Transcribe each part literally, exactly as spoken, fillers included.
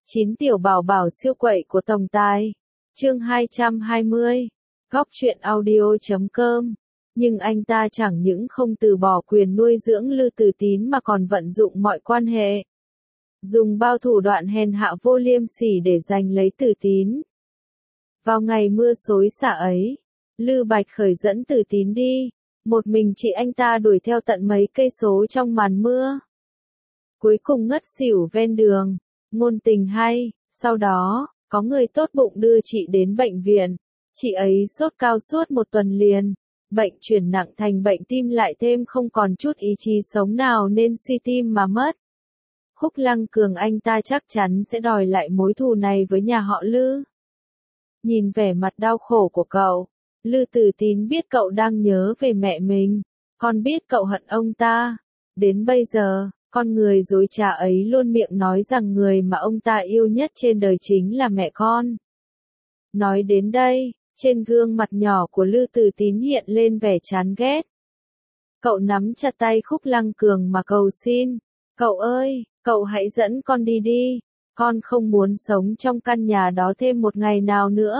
Chín tiểu bảo bảo siêu quậy của tổng tài. Chương hai trăm hai mươi. Góc truyện audio chấm com. Nhưng anh ta chẳng những không từ bỏ quyền nuôi dưỡng Lư Từ Tín mà còn vận dụng mọi quan hệ. Dùng bao thủ đoạn hèn hạ vô liêm sỉ để giành lấy Từ Tín. Vào ngày mưa xối xả ấy, Lư Bạch Khởi dẫn Từ Tín đi. Một mình chị anh ta đuổi theo tận mấy cây số trong màn mưa. Cuối cùng ngất xỉu ven đường. Ngôn tình hay, sau đó, có người tốt bụng đưa chị đến bệnh viện. Chị ấy sốt cao suốt một tuần liền. Bệnh chuyển nặng thành bệnh tim lại thêm không còn chút ý chí sống nào nên suy tim mà mất. Khúc Lăng Cường anh ta chắc chắn sẽ đòi lại mối thù này với nhà họ Lư. Nhìn vẻ mặt đau khổ của cậu, Lư Từ Tín biết cậu đang nhớ về mẹ mình. Con biết cậu hận ông ta. Đến bây giờ, con người dối trá ấy luôn miệng nói rằng người mà ông ta yêu nhất trên đời chính là mẹ con. Nói đến đây, trên gương mặt nhỏ của Lư Từ Tín hiện lên vẻ chán ghét. Cậu nắm chặt tay Khúc Lăng Cường mà cầu xin. Cậu ơi, cậu hãy dẫn con đi đi. Con không muốn sống trong căn nhà đó thêm một ngày nào nữa.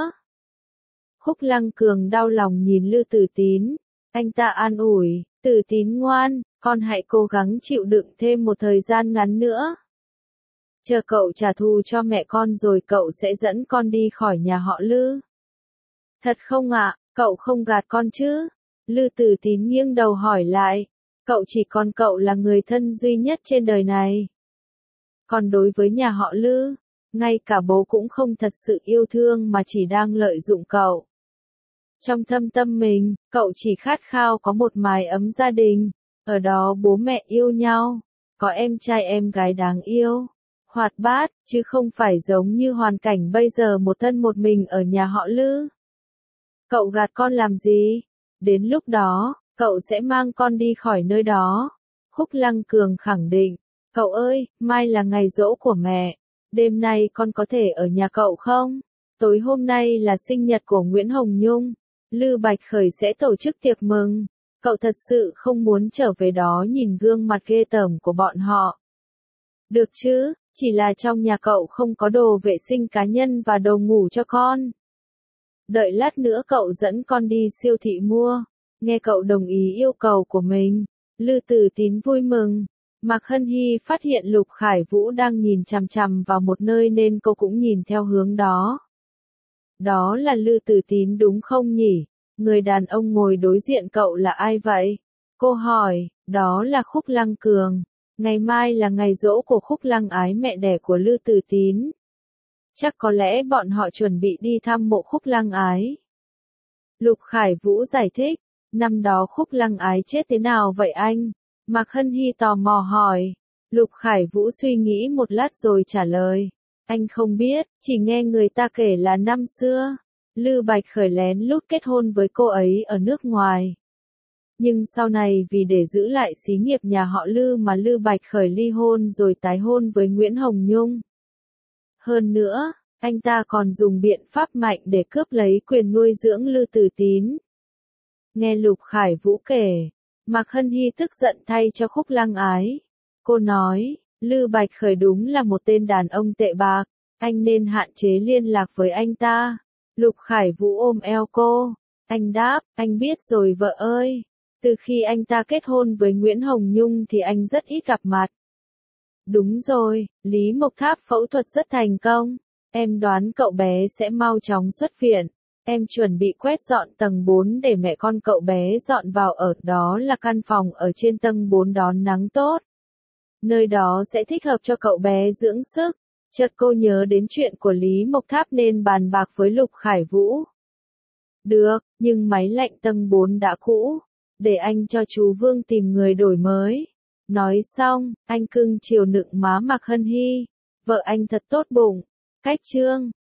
Khúc Lăng Cường đau lòng nhìn Lư Từ Tín. Anh ta an ủi, Từ Tín ngoan, con hãy cố gắng chịu đựng thêm một thời gian ngắn nữa. Chờ cậu trả thù cho mẹ con rồi cậu sẽ dẫn con đi khỏi nhà họ Lư. Thật không ạ, cậu không gạt con chứ? Lư Từ Tín nghiêng đầu hỏi lại. Cậu chỉ còn cậu là người thân duy nhất trên đời này. Còn đối với nhà họ Lư, ngay cả bố cũng không thật sự yêu thương mà chỉ đang lợi dụng cậu. Trong thâm tâm mình, cậu chỉ khát khao có một mái ấm gia đình, ở đó bố mẹ yêu nhau, có em trai em gái đáng yêu, hoạt bát, chứ không phải giống như hoàn cảnh bây giờ một thân một mình ở nhà họ Lư. Cậu gạt con làm gì? Đến lúc đó, cậu sẽ mang con đi khỏi nơi đó. Khúc Lăng Cường khẳng định, cậu ơi, mai là ngày giỗ của mẹ, đêm nay con có thể ở nhà cậu không? Tối hôm nay là sinh nhật của Nguyễn Hồng Nhung, Lư Bạch Khởi sẽ tổ chức tiệc mừng. Cậu thật sự không muốn trở về đó nhìn gương mặt ghê tởm của bọn họ. Được chứ, chỉ là trong nhà cậu không có đồ vệ sinh cá nhân và đồ ngủ cho con. Đợi lát nữa cậu dẫn con đi siêu thị mua. Nghe cậu đồng ý yêu cầu của mình, Lư Từ Tín vui mừng. Mạc Hân Hy phát hiện Lục Khải Vũ đang nhìn chằm chằm vào một nơi nên cô cũng nhìn theo hướng đó. Đó là Lư Từ Tín đúng không nhỉ? Người đàn ông ngồi đối diện cậu là ai vậy? Cô hỏi, đó là Khúc Lăng Cường. Ngày mai là ngày giỗ của Khúc Lăng Ái, mẹ đẻ của Lư Từ Tín. Chắc có lẽ bọn họ chuẩn bị đi thăm mộ Khúc Lăng Ái. Lục Khải Vũ giải thích, năm đó Khúc Lăng Ái chết thế nào vậy anh? Mạc Hân Hy tò mò hỏi. Lục Khải Vũ suy nghĩ một lát rồi trả lời. Anh không biết, chỉ nghe người ta kể là năm xưa, Lư Bạch Khởi lén lút kết hôn với cô ấy ở nước ngoài. Nhưng sau này vì để giữ lại xí nghiệp nhà họ Lư mà Lư Bạch Khởi ly hôn rồi tái hôn với Nguyễn Hồng Nhung. Hơn nữa, anh ta còn dùng biện pháp mạnh để cướp lấy quyền nuôi dưỡng Lư Từ Tín. Nghe Lục Khải Vũ kể, Mạc Hân Hy tức giận thay cho Khúc Lăng Ái. Cô nói, Lư Bạch Khởi đúng là một tên đàn ông tệ bạc, anh nên hạn chế liên lạc với anh ta. Lục Khải Vũ ôm eo cô. Anh đáp, anh biết rồi vợ ơi. Từ khi anh ta kết hôn với Nguyễn Hồng Nhung thì anh rất ít gặp mặt. Đúng rồi, Lý Mộc Tháp phẫu thuật rất thành công. Em đoán cậu bé sẽ mau chóng xuất viện. Em chuẩn bị quét dọn tầng bốn để mẹ con cậu bé dọn vào ở, đó là căn phòng ở trên tầng bốn đón nắng tốt. Nơi đó sẽ thích hợp cho cậu bé dưỡng sức. Chợt cô nhớ đến chuyện của Lý Mộc Tháp nên bàn bạc với Lục Khải Vũ. Được, nhưng máy lạnh tầng bốn đã cũ. Để anh cho chú Vương tìm người đổi mới. Nói xong, anh cưng chiều nựng má Mạc Hân Hy. Vợ anh thật tốt bụng. Cách chương.